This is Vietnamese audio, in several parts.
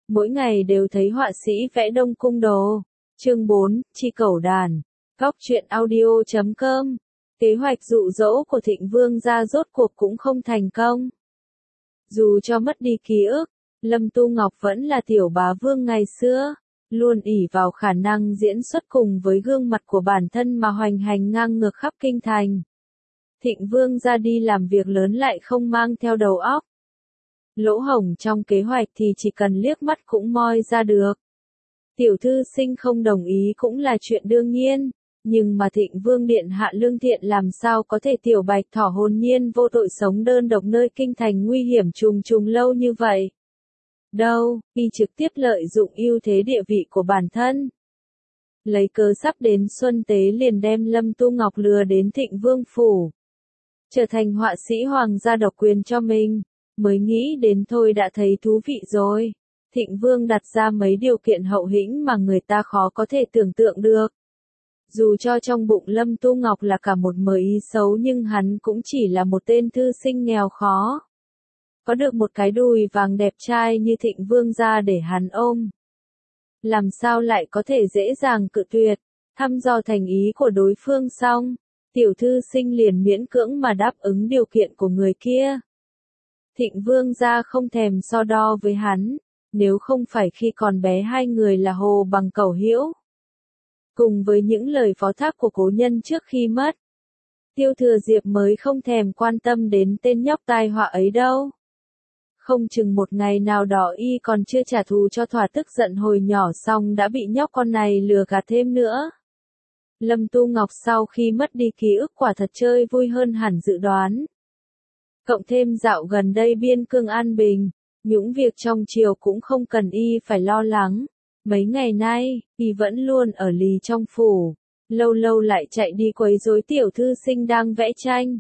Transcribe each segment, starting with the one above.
mỗi ngày đều thấy họa sĩ vẽ Đông Cung đồ. Chương 4, Chi Cẩu Đàn. Góc truyện audio.com. Kế hoạch dụ dỗ của Thịnh Vương gia rốt cuộc cũng không thành công. Dù cho mất đi ký ức, Lâm Tu Ngọc vẫn là tiểu bá vương ngày xưa, luôn ỷ vào khả năng diễn xuất cùng với gương mặt của bản thân mà hoành hành ngang ngược khắp kinh thành. Thịnh Vương gia đi làm việc lớn lại không mang theo đầu óc. Lỗ hổng trong kế hoạch thì chỉ cần liếc mắt cũng moi ra được. Tiểu thư sinh không đồng ý cũng là chuyện đương nhiên, nhưng mà Thịnh Vương điện hạ lương thiện làm sao có thể tiểu bạch thỏ hồn nhiên vô tội sống đơn độc nơi kinh thành nguy hiểm trùng trùng lâu như vậy. Đâu, y trực tiếp lợi dụng ưu thế địa vị của bản thân. Lấy cớ sắp đến xuân tế liền đem Lâm Tu Ngọc lừa đến Thịnh Vương phủ. Trở thành họa sĩ hoàng gia độc quyền cho mình, mới nghĩ đến thôi đã thấy thú vị rồi. Thịnh Vương đặt ra mấy điều kiện hậu hĩnh mà người ta khó có thể tưởng tượng được. Dù cho trong bụng Lâm Tu Ngọc là cả một mớ ý xấu nhưng hắn cũng chỉ là một tên thư sinh nghèo khó. Có được một cái đùi vàng đẹp trai như Thịnh Vương gia để hắn ôm. Làm sao lại có thể dễ dàng cự tuyệt, thăm dò thành ý của đối phương xong, tiểu thư sinh liền miễn cưỡng mà đáp ứng điều kiện của người kia. Thịnh Vương gia không thèm so đo với hắn, nếu không phải khi còn bé hai người là hồ bằng cẩu hữu. Cùng với những lời phó thác của cố nhân trước khi mất, Tiêu Thừa Diệp mới không thèm quan tâm đến tên nhóc tai họa ấy đâu. Không chừng một ngày nào đó y còn chưa trả thù cho thỏa tức giận hồi nhỏ xong đã bị nhóc con này lừa gạt thêm nữa. Lâm Tu Ngọc sau khi mất đi ký ức quả thật chơi vui hơn hẳn dự đoán. Cộng thêm dạo gần đây biên cương an bình, những việc trong triều cũng không cần y phải lo lắng. Mấy ngày nay, y vẫn luôn ở lì trong phủ, lâu lâu lại chạy đi quấy rối tiểu thư sinh đang vẽ tranh.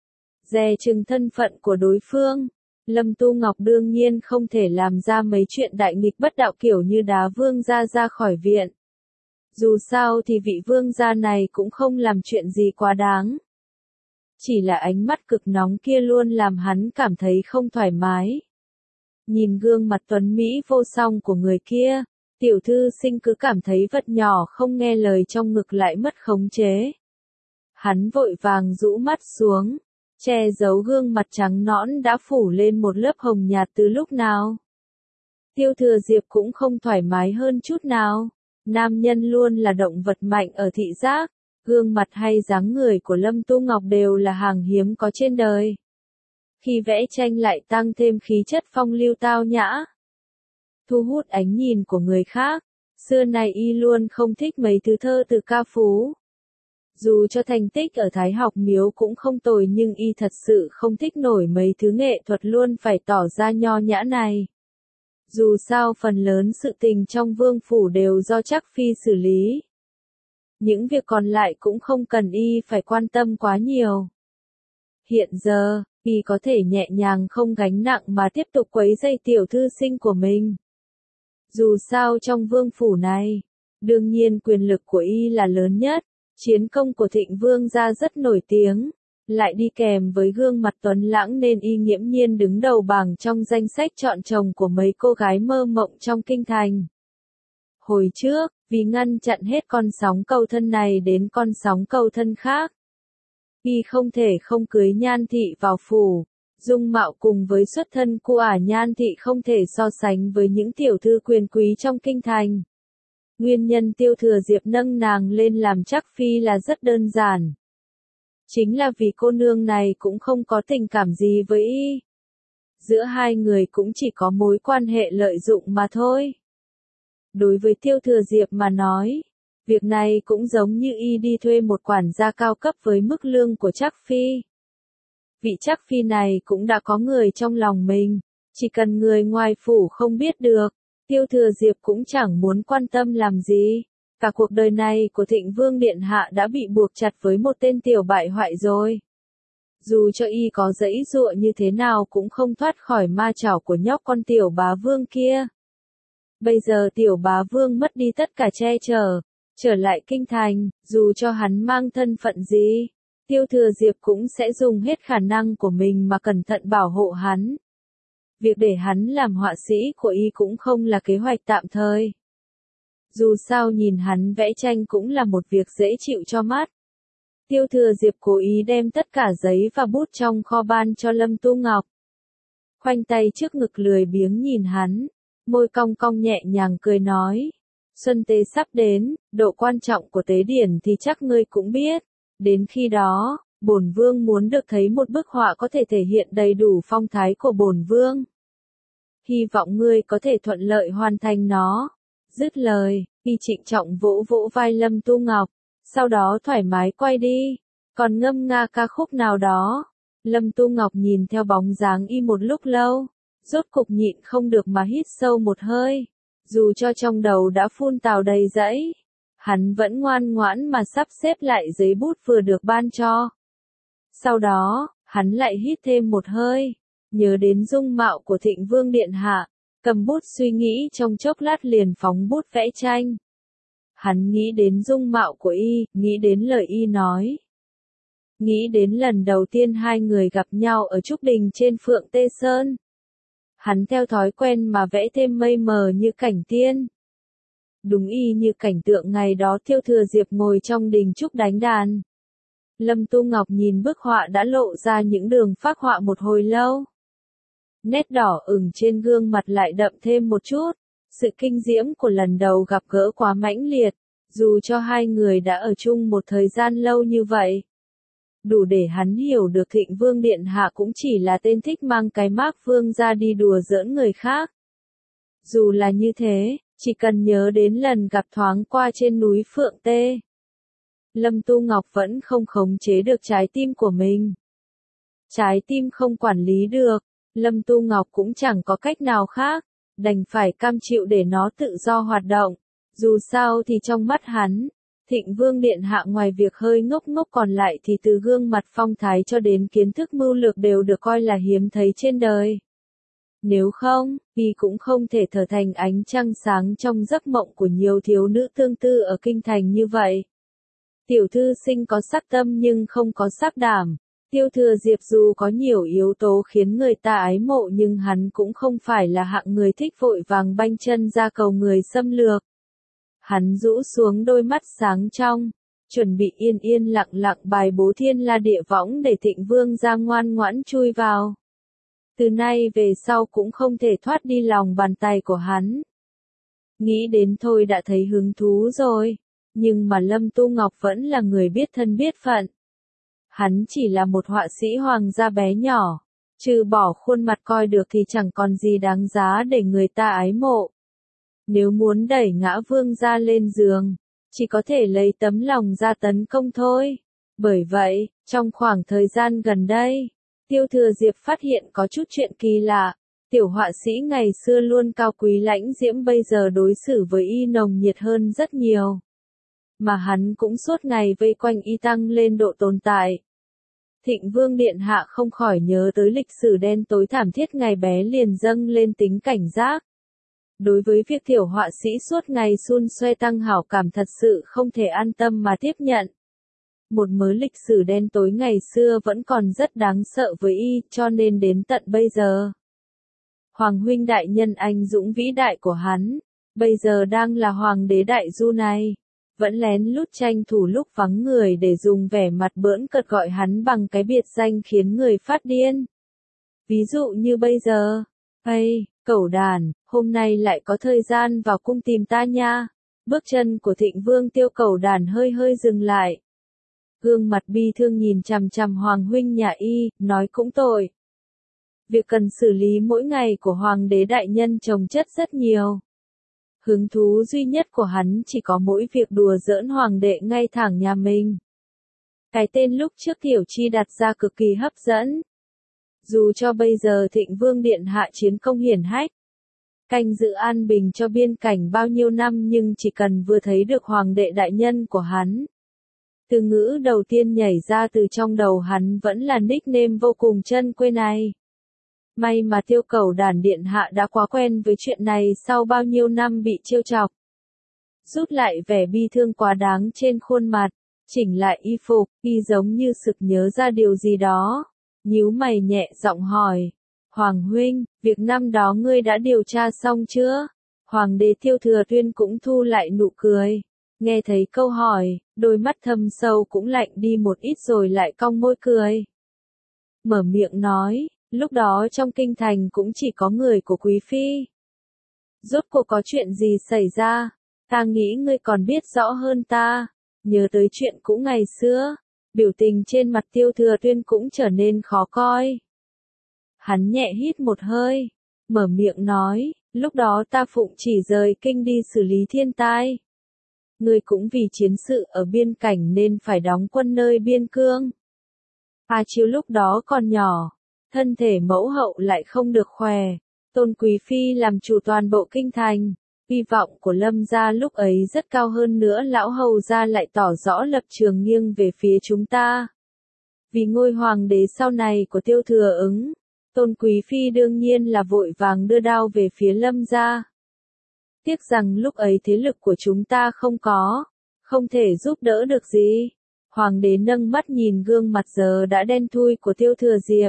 Dè chừng thân phận của đối phương, Lâm Tu Ngọc đương nhiên không thể làm ra mấy chuyện đại nghịch bất đạo kiểu như đá vương gia ra khỏi viện. Dù sao thì vị vương gia này cũng không làm chuyện gì quá đáng. Chỉ là ánh mắt cực nóng kia luôn làm hắn cảm thấy không thoải mái. Nhìn gương mặt tuấn mỹ vô song của người kia, tiểu thư sinh cứ cảm thấy vật nhỏ không nghe lời trong ngực lại mất khống chế. Hắn vội vàng rũ mắt xuống, che giấu gương mặt trắng nõn đã phủ lên một lớp hồng nhạt từ lúc nào. Tiêu Thừa Diệp cũng không thoải mái hơn chút nào. Nam nhân luôn là động vật mạnh ở thị giác, gương mặt hay dáng người của Lâm Tu Ngọc đều là hàng hiếm có trên đời. Khi vẽ tranh lại tăng thêm khí chất phong lưu tao nhã, thu hút ánh nhìn của người khác. Xưa nay y luôn không thích mấy thứ thơ từ ca phú. Dù cho thành tích ở Thái Học Miếu cũng không tồi nhưng y thật sự không thích nổi mấy thứ nghệ thuật luôn phải tỏ ra nho nhã này. Dù sao phần lớn sự tình trong vương phủ đều do Trác Phi xử lý. Những việc còn lại cũng không cần y phải quan tâm quá nhiều. Hiện giờ, y có thể nhẹ nhàng không gánh nặng mà tiếp tục quấy rầy tiểu thư sinh của mình. Dù sao trong vương phủ này, đương nhiên quyền lực của y là lớn nhất, chiến công của Thịnh Vương gia rất nổi tiếng, lại đi kèm với gương mặt tuấn lãng nên y nghiễm nhiên đứng đầu bảng trong danh sách chọn chồng của mấy cô gái mơ mộng trong kinh thành. Hồi trước, vì ngăn chặn hết con sóng cầu thân này đến con sóng cầu thân khác, y không thể không cưới Nhan thị vào phủ. Dung mạo cùng với xuất thân của Nhan thị không thể so sánh với những tiểu thư quyền quý trong kinh thành. Nguyên nhân Tiêu Thừa Diệp nâng nàng lên làm Trác Phi là rất đơn giản. Chính là vì cô nương này cũng không có tình cảm gì với y. Giữa hai người cũng chỉ có mối quan hệ lợi dụng mà thôi. Đối với Tiêu Thừa Diệp mà nói, việc này cũng giống như y đi thuê một quản gia cao cấp với mức lương của Trác Phi. Vị Trác Phi này cũng đã có người trong lòng mình, chỉ cần người ngoài phủ không biết được, Tiêu Thừa Diệp cũng chẳng muốn quan tâm làm gì. Cả cuộc đời này của Thịnh Vương điện hạ đã bị buộc chặt với một tên tiểu bại hoại rồi. Dù cho y có giãy giụa như thế nào cũng không thoát khỏi ma chảo của nhóc con tiểu bá vương kia. Bây giờ tiểu bá vương mất đi tất cả che chở, trở lại kinh thành, dù cho hắn mang thân phận gì, Tiêu Thừa Diệp cũng sẽ dùng hết khả năng của mình mà cẩn thận bảo hộ hắn. Việc để hắn làm họa sĩ của y cũng không là kế hoạch tạm thời. Dù sao nhìn hắn vẽ tranh cũng là một việc dễ chịu cho mắt. Tiêu Thừa Diệp cố ý đem tất cả giấy và bút trong kho ban cho Lâm Tu Ngọc. Khoanh tay trước ngực lười biếng nhìn hắn, môi cong cong nhẹ nhàng cười nói. Xuân tế sắp đến, độ quan trọng của tế điển thì chắc ngươi cũng biết. Đến khi đó, bổn vương muốn được thấy một bức họa có thể thể hiện đầy đủ phong thái của bổn vương. Hy vọng ngươi có thể thuận lợi hoàn thành nó. Dứt lời, y trịnh trọng vỗ vỗ vai Lâm Tu Ngọc, sau đó thoải mái quay đi, còn ngâm nga ca khúc nào đó. Lâm Tu Ngọc nhìn theo bóng dáng y một lúc lâu, rốt cục nhịn không được mà hít sâu một hơi. Dù cho trong đầu đã phun tào đầy dẫy, hắn vẫn ngoan ngoãn mà sắp xếp lại giấy bút vừa được ban cho. Sau đó, hắn lại hít thêm một hơi, nhớ đến dung mạo của Thịnh Vương Điện Hạ, cầm bút suy nghĩ trong chốc lát liền phóng bút vẽ tranh. Hắn nghĩ đến dung mạo của y, nghĩ đến lời y nói. Nghĩ đến lần đầu tiên hai người gặp nhau ở Trúc Đình trên Phượng Tê Sơn. Hắn theo thói quen mà vẽ thêm mây mờ như cảnh tiên. Đúng y như cảnh tượng ngày đó Tiêu Thừa Diệp ngồi trong đình trúc đánh đàn. Lâm Tu Ngọc nhìn bức họa đã lộ ra những đường phác họa một hồi lâu. Nét đỏ ửng trên gương mặt lại đậm thêm một chút. Sự kinh diễm của lần đầu gặp gỡ quá mãnh liệt, dù cho hai người đã ở chung một thời gian lâu như vậy. Đủ để hắn hiểu được Thịnh Vương Điện Hạ cũng chỉ là tên thích mang cái mác vương ra đi đùa giỡn người khác. Dù là như thế, chỉ cần nhớ đến lần gặp thoáng qua trên núi Phượng Tê. Lâm Tu Ngọc vẫn không khống chế được trái tim của mình. Trái tim không quản lý được, Lâm Tu Ngọc cũng chẳng có cách nào khác, đành phải cam chịu để nó tự do hoạt động. Dù sao thì trong mắt hắn, Thịnh Vương Điện Hạ ngoài việc hơi ngốc ngốc còn lại thì từ gương mặt phong thái cho đến kiến thức mưu lược đều được coi là hiếm thấy trên đời. Nếu không, y cũng không thể trở thành ánh trăng sáng trong giấc mộng của nhiều thiếu nữ tương tư ở kinh thành như vậy. Tiểu thư sinh có sắc tâm nhưng không có sắc đảm. Tiêu Thừa Diệp dù có nhiều yếu tố khiến người ta ái mộ nhưng hắn cũng không phải là hạng người thích vội vàng banh chân ra cầu người xâm lược. Hắn rũ xuống đôi mắt sáng trong, chuẩn bị yên yên lặng lặng bài bố thiên la địa võng để Thịnh Vương ra ngoan ngoãn chui vào. Từ nay về sau cũng không thể thoát đi lòng bàn tay của hắn. Nghĩ đến thôi đã thấy hứng thú rồi, nhưng mà Lâm Tu Ngọc vẫn là người biết thân biết phận. Hắn chỉ là một họa sĩ hoàng gia bé nhỏ, trừ bỏ khuôn mặt coi được thì chẳng còn gì đáng giá để người ta ái mộ. Nếu muốn đẩy ngã vương gia lên giường, chỉ có thể lấy tấm lòng ra tấn công thôi. Bởi vậy, trong khoảng thời gian gần đây, Tiêu Thừa Diệp phát hiện có chút chuyện kỳ lạ. Tiểu họa sĩ ngày xưa luôn cao quý lãnh diễm bây giờ đối xử với y nồng nhiệt hơn rất nhiều. Mà hắn cũng suốt ngày vây quanh y tăng lên độ tồn tại. Thịnh Vương Điện Hạ không khỏi nhớ tới lịch sử đen tối thảm thiết ngày bé liền dâng lên tính cảnh giác. Đối với việc tiểu họa sĩ suốt ngày xun xoe tăng hảo cảm thật sự không thể an tâm mà tiếp nhận. Một mớ lịch sử đen tối ngày xưa vẫn còn rất đáng sợ với y, cho nên đến tận bây giờ. Hoàng huynh đại nhân anh dũng vĩ đại của hắn, bây giờ đang là hoàng đế đại du này, vẫn lén lút tranh thủ lúc vắng người để dùng vẻ mặt bỡn cợt gọi hắn bằng cái biệt danh khiến người phát điên. Ví dụ như bây giờ, "Ây, Cẩu Đàn, hôm nay lại có thời gian vào cung tìm ta nha." Bước chân của Thịnh Vương Tiêu Cẩu Đàn hơi hơi dừng lại. Gương mặt bi thương nhìn chằm chằm Hoàng huynh nhà y, nói cũng tội. Việc cần xử lý mỗi ngày của Hoàng đế đại nhân chồng chất rất nhiều. Hứng thú duy nhất của hắn chỉ có mỗi việc đùa giỡn Hoàng đệ ngay thẳng nhà mình. Cái tên lúc trước Tiểu Chi đặt ra cực kỳ hấp dẫn. Dù cho bây giờ Thịnh Vương Điện Hạ chiến công hiển hách, canh giữ an bình cho biên cảnh bao nhiêu năm nhưng chỉ cần vừa thấy được Hoàng đệ đại nhân của hắn. Từ ngữ đầu tiên nhảy ra từ trong đầu hắn vẫn là nickname vô cùng chân quê này. May mà Tiêu Cẩu Đàn Điện Hạ đã quá quen với chuyện này sau bao nhiêu năm bị trêu chọc. Rút lại vẻ bi thương quá đáng trên khuôn mặt, chỉnh lại y phục, y giống như sực nhớ ra điều gì đó. Nhíu mày nhẹ giọng hỏi, Hoàng huynh, việc năm đó ngươi đã điều tra xong chưa? Hoàng đế Tiêu Thừa Tuyên cũng thu lại nụ cười. Nghe thấy câu hỏi, đôi mắt thâm sâu cũng lạnh đi một ít rồi lại cong môi cười. Mở miệng nói, lúc đó trong kinh thành cũng chỉ có người của quý phi. Rốt cuộc có chuyện gì xảy ra? Ta nghĩ ngươi còn biết rõ hơn ta. Nhớ tới chuyện cũ ngày xưa, biểu tình trên mặt Tiêu Thừa Tuyên cũng trở nên khó coi. Hắn nhẹ hít một hơi, mở miệng nói, lúc đó ta phụng chỉ rời kinh đi xử lý thiên tai. Ngươi cũng vì chiến sự ở biên cảnh nên phải đóng quân nơi biên cương. A Chiêu lúc đó còn nhỏ, thân thể mẫu hậu lại không được khỏe, Tôn Quý Phi làm chủ toàn bộ kinh thành, hy vọng của Lâm gia lúc ấy rất cao hơn nữa lão hầu gia lại tỏ rõ lập trường nghiêng về phía chúng ta. Vì ngôi hoàng đế sau này của Tiêu Thừa Ứng, Tôn Quý Phi đương nhiên là vội vàng đưa đao về phía Lâm gia. Tiếc rằng lúc ấy thế lực của chúng ta không thể giúp đỡ được gì. Hoàng đế nâng mắt nhìn gương mặt giờ đã đen thui của Tiêu Thừa Diệp.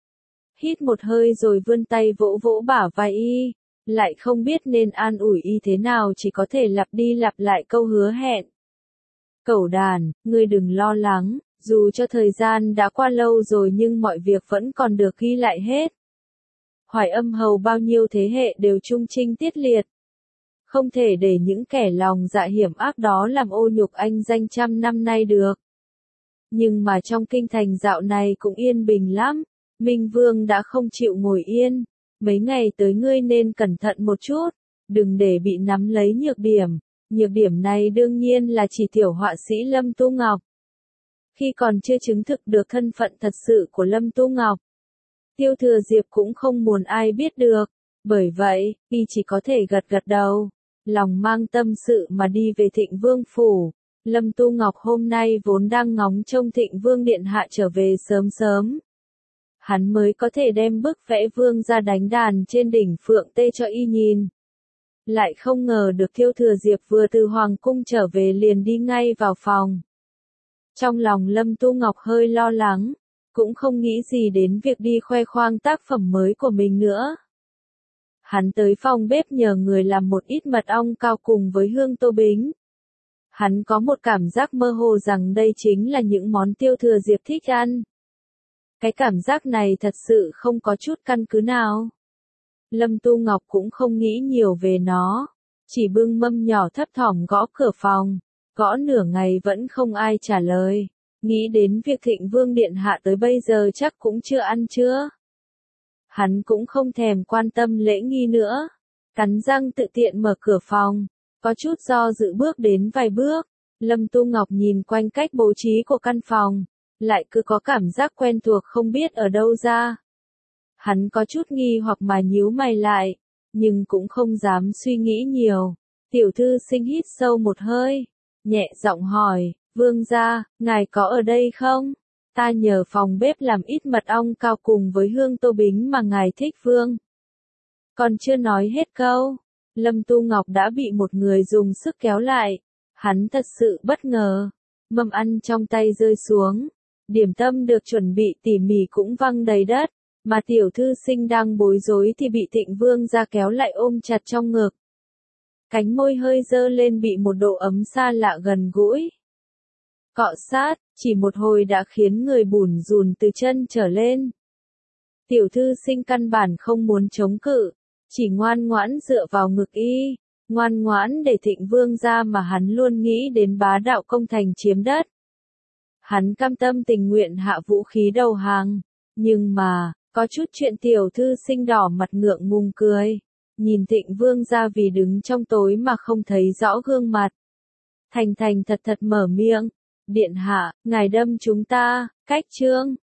Hít một hơi rồi vươn tay vỗ vỗ bả vai y, lại không biết nên an ủi y thế nào, chỉ có thể lặp đi lặp lại câu hứa hẹn. Cẩu đàn, ngươi đừng lo lắng, dù cho thời gian đã qua lâu rồi nhưng mọi việc vẫn còn được ghi lại hết. Hoài Âm hầu bao nhiêu thế hệ đều trung trinh tiết liệt. Không thể để những kẻ lòng dạ hiểm ác đó làm ô nhục anh danh trăm năm nay được. Nhưng mà trong kinh thành dạo này cũng yên bình lắm, Minh Vương đã không chịu ngồi yên, mấy ngày tới ngươi nên cẩn thận một chút, đừng để bị nắm lấy nhược điểm này đương nhiên là chỉ tiểu họa sĩ Lâm Tu Ngọc. Khi còn chưa chứng thực được thân phận thật sự của Lâm Tu Ngọc, Tiêu Thừa Diệp cũng không muốn ai biết được, bởi vậy, y chỉ có thể gật gật đầu, lòng mang tâm sự mà đi về Thịnh Vương phủ. Lâm Tu Ngọc hôm nay vốn đang ngóng trông Thịnh Vương điện hạ trở về sớm sớm. Hắn mới có thể đem bức vẽ vương ra đánh đàn trên đỉnh Phượng Tê cho y nhìn. Lại không ngờ được Tiêu Thừa Diệp vừa từ Hoàng cung trở về liền đi ngay vào phòng. Trong lòng Lâm Tu Ngọc hơi lo lắng, cũng không nghĩ gì đến việc đi khoe khoang tác phẩm mới của mình nữa. Hắn tới phòng bếp nhờ người làm một ít mật ong cao cùng với hương tô bính. Hắn có một cảm giác mơ hồ rằng đây chính là những món Tiêu Thừa Diệp thích ăn. Cái cảm giác này thật sự không có chút căn cứ nào. Lâm Tu Ngọc cũng không nghĩ nhiều về nó, chỉ bưng mâm nhỏ thấp thỏm gõ cửa phòng, gõ nửa ngày vẫn không ai trả lời, nghĩ đến việc Thịnh Vương điện hạ tới bây giờ chắc cũng chưa ăn trưa. Hắn cũng không thèm quan tâm lễ nghi nữa, cắn răng tự tiện mở cửa phòng, có chút do dự bước đến vài bước. Lâm Tu Ngọc nhìn quanh cách bố trí của căn phòng, lại cứ có cảm giác quen thuộc không biết ở đâu ra. Hắn có chút nghi hoặc mà nhíu mày lại, nhưng cũng không dám suy nghĩ nhiều. Tiểu thư sinh hít sâu một hơi, nhẹ giọng hỏi, vương gia, ngài có ở đây không? Ta nhờ phòng bếp làm ít mật ong cao cùng với hương tô bính mà ngài thích vương. Còn chưa nói hết câu, Lâm Tu Ngọc đã bị một người dùng sức kéo lại. Hắn thật sự bất ngờ, mâm ăn trong tay rơi xuống, điểm tâm được chuẩn bị tỉ mỉ cũng văng đầy đất, mà tiểu thư sinh đang bối rối thì bị Thịnh Vương ra kéo lại ôm chặt trong ngực. Cánh môi hơi dơ lên bị một độ ấm xa lạ gần gũi cọ sát, chỉ một hồi đã khiến người bủn rủn từ chân trở lên. Tiểu thư sinh căn bản không muốn chống cự, chỉ ngoan ngoãn dựa vào ngực y, ngoan ngoãn để Thịnh Vương ra mà hắn luôn nghĩ đến bá đạo công thành chiếm đất. Hắn cam tâm tình nguyện hạ vũ khí đầu hàng, nhưng mà, có chút chuyện tiểu thư sinh đỏ mặt ngượng ngùng cười, nhìn Thịnh Vương ra vì đứng trong tối mà không thấy rõ gương mặt. Thành thật mở miệng, điện hạ, ngài đâm chúng ta, cách trương,